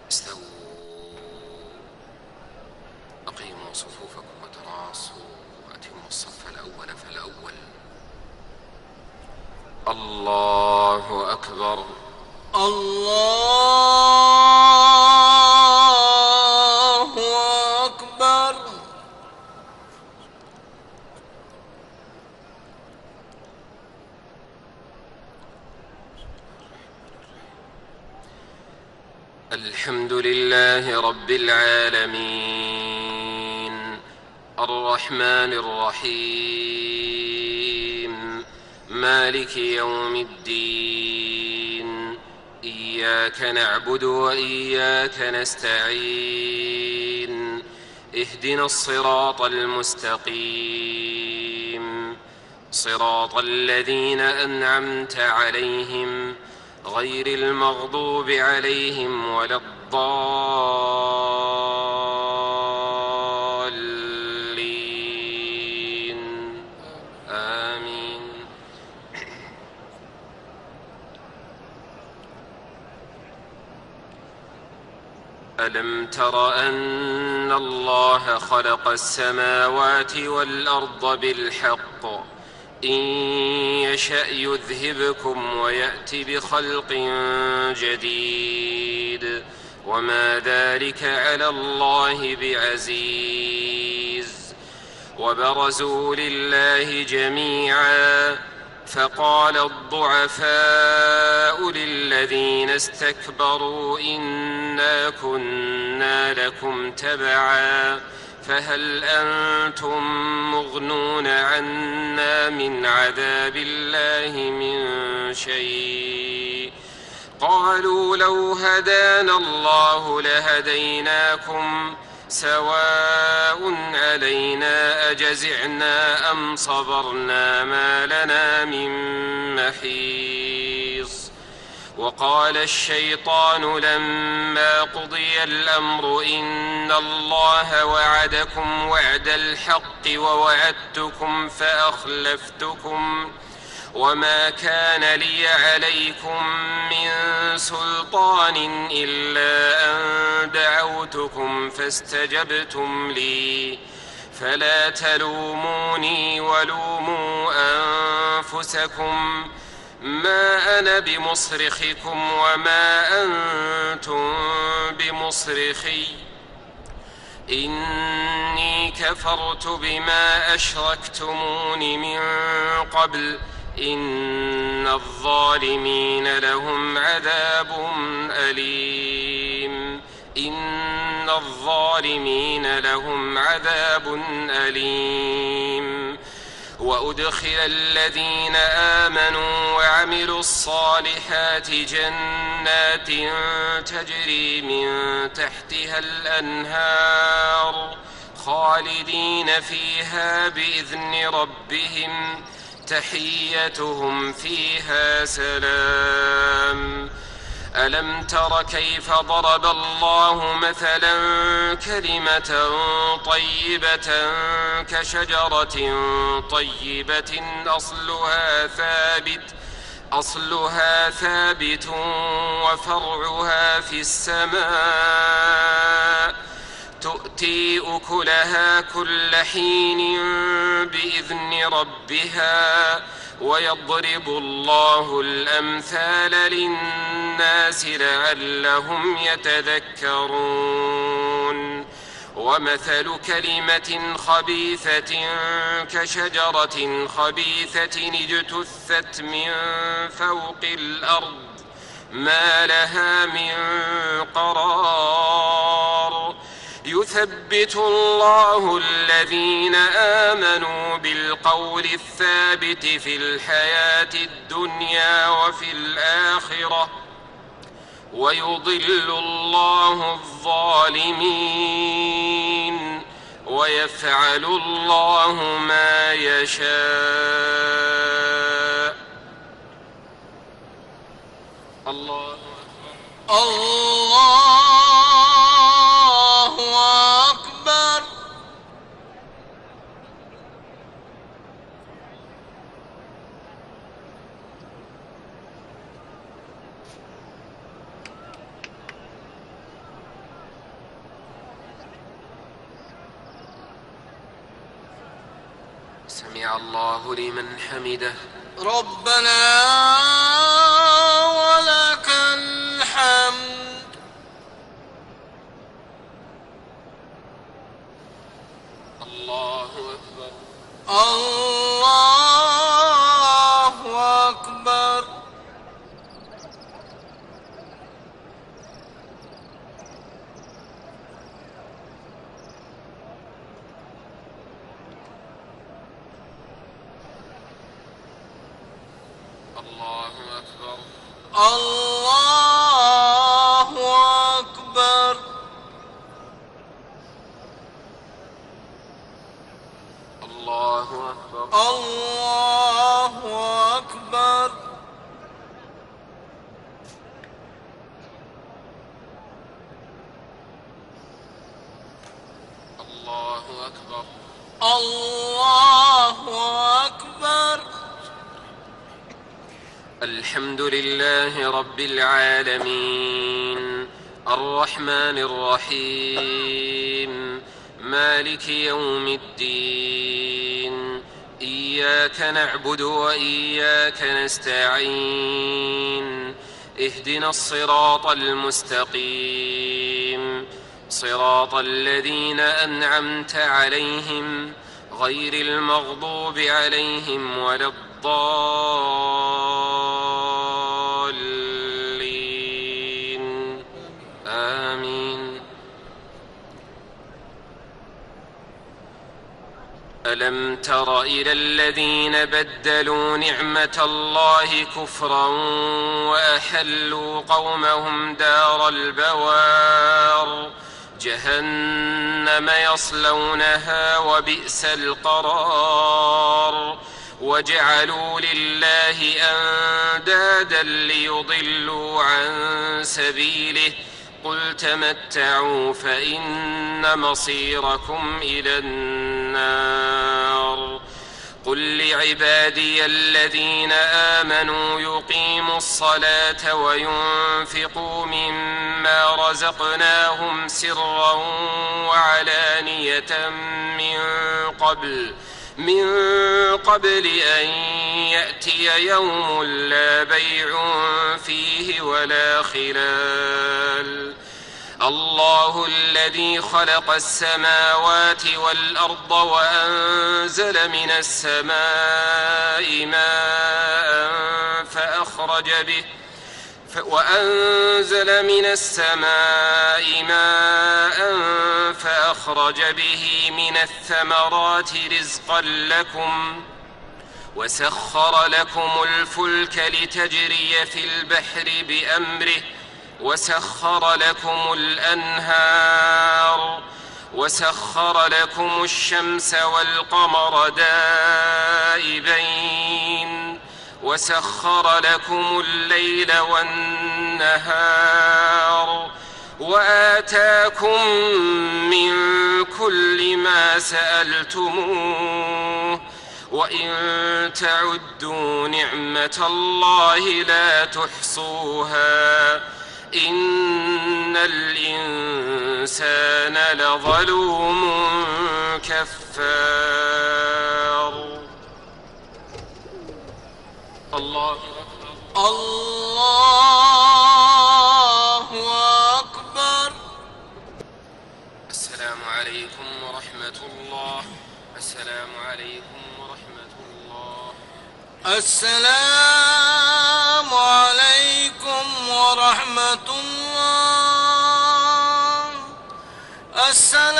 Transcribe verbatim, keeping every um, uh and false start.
استووا، أقيموا صفوفكم وتراصوا، وأتموا الصف الأول فالأول. الله أكبر. الله أكبر. الحمد لله رب العالمين، الرحمن الرحيم، مالك يوم الدين. إياك نعبد وإياك نستعين، اهدنا الصراط المستقيم، صراط الذين أنعمت عليهم غير المغضوب عليهم ولا الضالين، آمين. ألم تر أن الله خلق السماوات والأرض بالحق، إن يشأ يذهبكم ويأت بخلق جديد، وما ذلك على الله بعزيز. وبرزوا لله جميعا، فقال الضعفاء للذين استكبروا إنا كنا لكم تبعا فهل أنتم مغنون عنا من عذاب الله من شيء؟ قالوا لو هدانا الله لهديناكم سواء علينا أجزعنا أم صبرنا ما لنا من محيص. وقال الشيطان لما قضي الأمر إن الله وعدكم وعد الحق ووعدتكم فأخلفتكم وما كان لي عليكم من سلطان إلا أن دعوتكم فاستجبتم لي فلا تلوموني ولوموا أنفسكم ما أنا بمصرخكم وما أنتم بمصرخي إني كفرت بما أشركتمون من قبل إن الظالمين لهم عذاب أليم إن الظالمين لهم عذاب أليم. وأدخل الذين آمنوا وعملوا الصالحات جنات تجري من تحتها الأنهار خالدين فيها بإذن ربهم تحيتهم فيها سلام. ألم تر كيف ضرب الله مثلا كلمة طيبة كشجرة طيبة أصلها ثابت أصلها ثابت وفرعها في السماء تؤتي أكلها كل حين بإذن ربها ويضرب الله الأمثال للناس لعلهم يتذكرون. ومثل كلمة خبيثة كشجرة خبيثة اجتثت من فوق الأرض ما لها من قرار يثبت الله الذين آمنوا بالقول الثابت في الحياة الدنيا وفي الآخرة ويضل الله الظالمين ويفعل الله ما يشاء. الله أكبر. الله أكبر. سمع الله لمن حمده. ربنا ولك الحمد. الله أكبر. الله أكبر. الله أكبر. الله أكبر. الله أكبر. الله أكبر. الله أكبر. الله أكبر. الحمد لله رب العالمين الرحمن الرحيم مالك يوم الدين. إياك نعبد وإياك نستعين. اهدنا الصراط المستقيم صراط الذين أنعمت عليهم غير المغضوب عليهم ولا الضالين. آمين. ألم تر إلى الذين بدلوا نعمة الله كفرا وأحلوا قومهم دار البوار جهنم يصلونها وبئس القرار. وجعلوا لله أندادا ليضلوا عن سبيله قل تمتعوا فإن مصيركم إلى النار. قل لعبادي الذين آمنوا يقيموا الصلاة وينفقوا مما رزقناهم سرا وعلانية من قبل من قبل أن يأتي يوم لا بيع فيه ولا خلال. الله الذي خلق السماوات والأرض وأنزل من السماء ماء فأخرج به وأنزل من السماء ماء فأخرج به من الثمرات رزقا لكم وسخر لكم الفلك لتجري في البحر بأمره وسخر لكم الأنهار وسخر لكم الشمس والقمر دائبين وسخر لكم الليل والنهار وآتاكم من كل ما سألتموه وإن تعدوا نعمة الله لا تحصوها إن الإنسان لظلوم كفار. الله أكبر. الله أكبر. السلام عليكم ورحمة الله. السلام عليكم ورحمة الله. السلام عليكم ورحمة الله. السلام